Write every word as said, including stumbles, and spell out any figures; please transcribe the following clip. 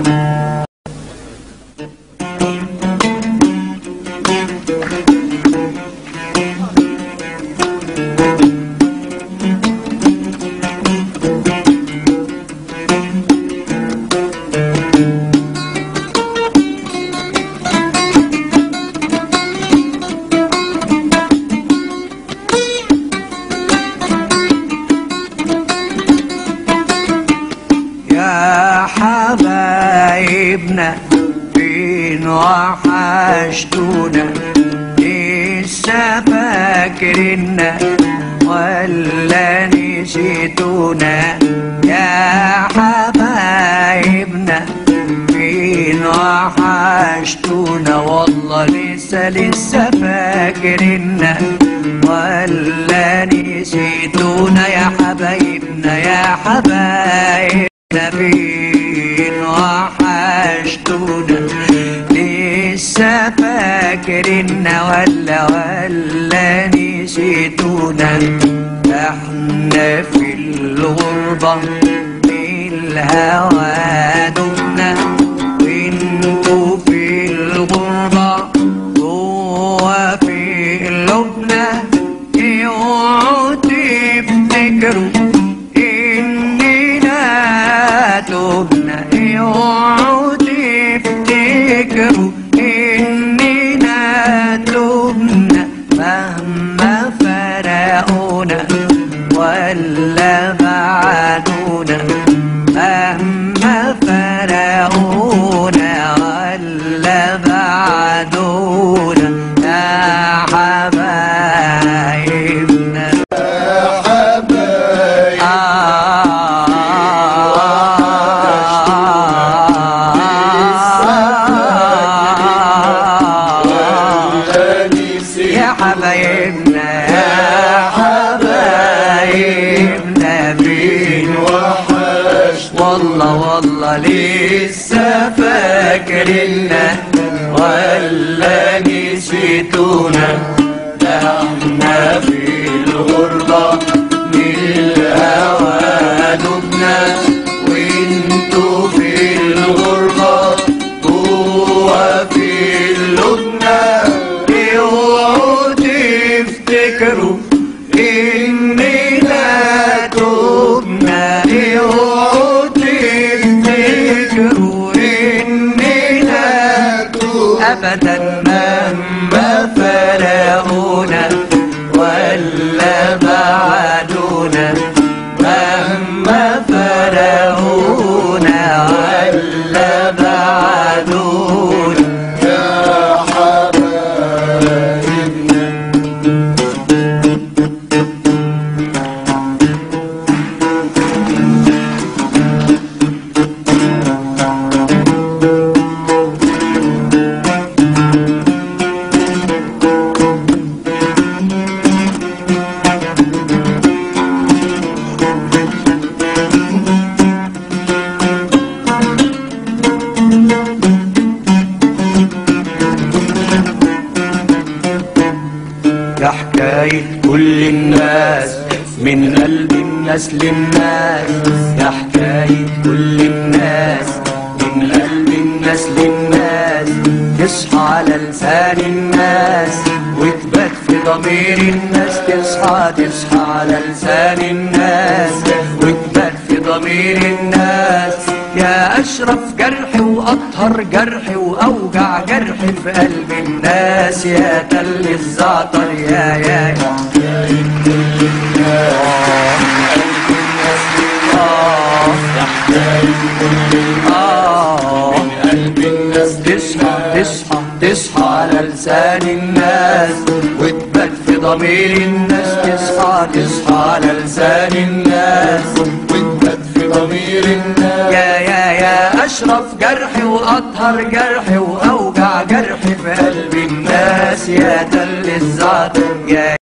حبايبنا فين وحشتونا، لسه فاكريننا ولا نسيتونا؟ يا حبايبنا فين وحشتونا، والله لسه لسه فاكريننا ولا نسيتونا؟ يا حبايبنا يا حبايبنا فين وحشتونا، لسه فاكريننا ولا ولا نسيتونا؟ احنا في الغربة بالهوى دمنا، وانتوا في الغربة جوا في قلوبنا. اوعوا تفتكروا اننا تبنا، اوعوا تفتكروا اننا تبنا، مهما فرقونا ولا بعدونا، مهما فرقونا ولا بعدونا. يا حبايبنا حبايبنا يا حبايبنا فين وحشتونا، والله والله لسه فاكريننا ولا نسيتونا؟ ده احنا في الغربة بالهوى دبنا، وانتوا في الغربة جوا في قلوبنا. اوعوا تفتكروا اننا تبنا، اوعوا تفتكروا اننا تبنا ابدا، مهما فرقونا ولا بعدونا، مهما فرقونا ولا بعدونا. يا حكاية كل الناس من قلب الناس للناس، يا حكاية كل الناس من قلب الناس للناس، تصحى على لسان الناس وتبات في ضمير الناس، تصحى تصحى على لسان الناس وتبات في ضمير الناس. يا أشرف جرح وأطهر جرح وأوجع جرح في قلب الناس، يا تل الزعتر يا يا يا تصحى تصحى تصحى على لسان الناس وتبات في ضمير الناس، تصحى تصحى على لسان الناس وتبات في ضمير الناس. يا يا يا أشرف جرح وأطهر جرح وأوجع جرح في قلب الناس، يا تل الزعتر يا